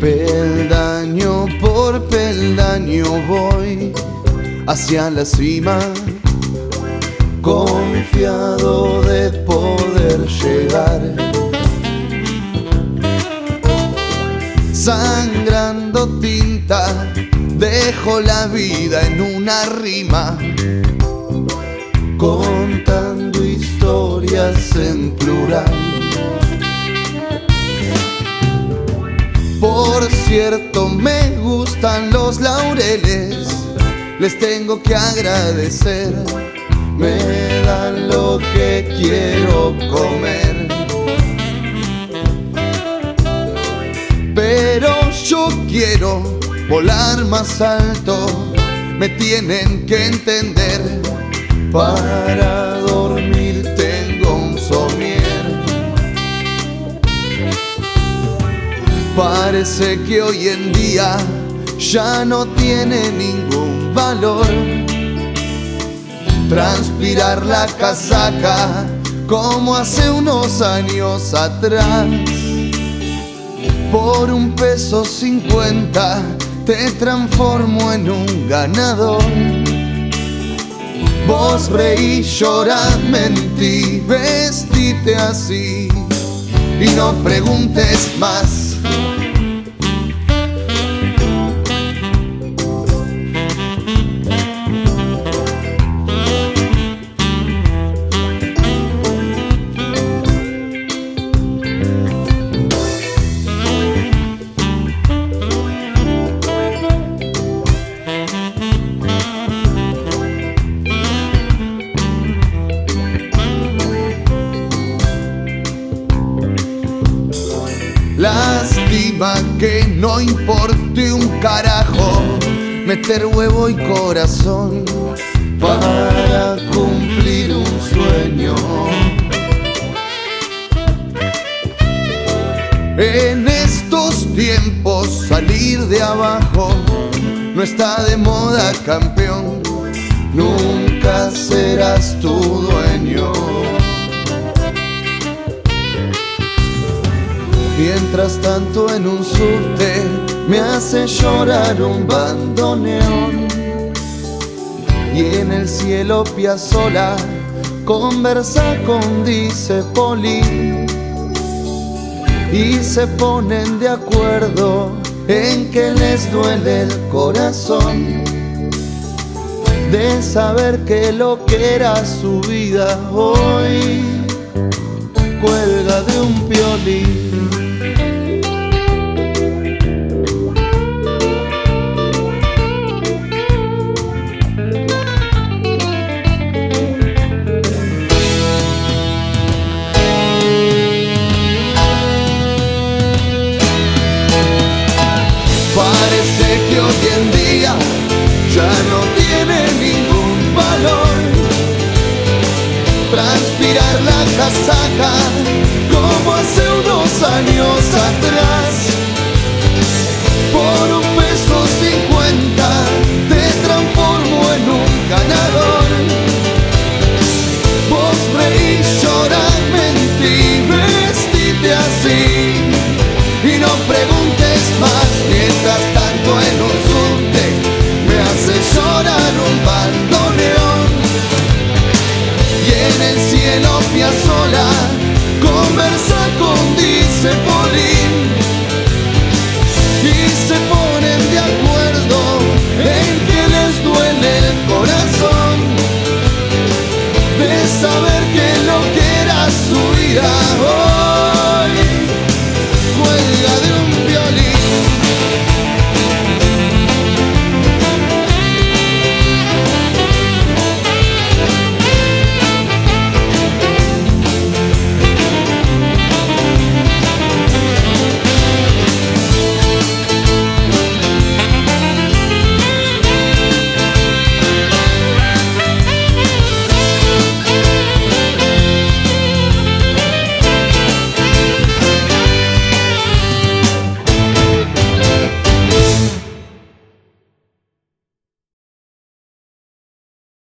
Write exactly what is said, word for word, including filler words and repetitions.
Peldaño por peldaño voy hacia la cima, confiado de poder llegar. Sangrando tinta, dejo la vida en una rima, contando historias en plural. Por cierto, me gustan los laureles, les tengo que agradecer, me dan lo que quiero comer. Pero yo quiero volar más alto, me tienen que entender, para dormir tengo un somier. Parece que hoy en día ya no tiene ningún valor transpirar la casaca como hace unos años atrás. Por un peso cincuenta te transformo en un ganador. Vos reí, llorá, mentí, vestite así y no preguntes más. Lástima que no importe un carajo meter huevo y corazón para cumplir un sueño. En estos tiempos salir de abajo no está de moda, campeón, nunca serás tu dueño. Mientras tanto en un subte me hace llorar un bandoneón, y en el cielo Piazzolla conversa con Dice Poli, y se ponen de acuerdo en que les duele el corazón de saber que lo que era su vida hoy cuelga de un violín. Parece que hoy en día ya no tiene ningún valor transpirar la casaca como hace unos años atrás. Por un peso cincuenta te transformo en un ganador. Vos reí, llorá, mentí, vestite así y no preguntes más. Mientras tanto en un subte me hace llorar un bandoneón, y en el cielo Piazzolla conversa con Dice Polín, y se ponen de acuerdo en que les duele el corazón de saber que lo que era su vida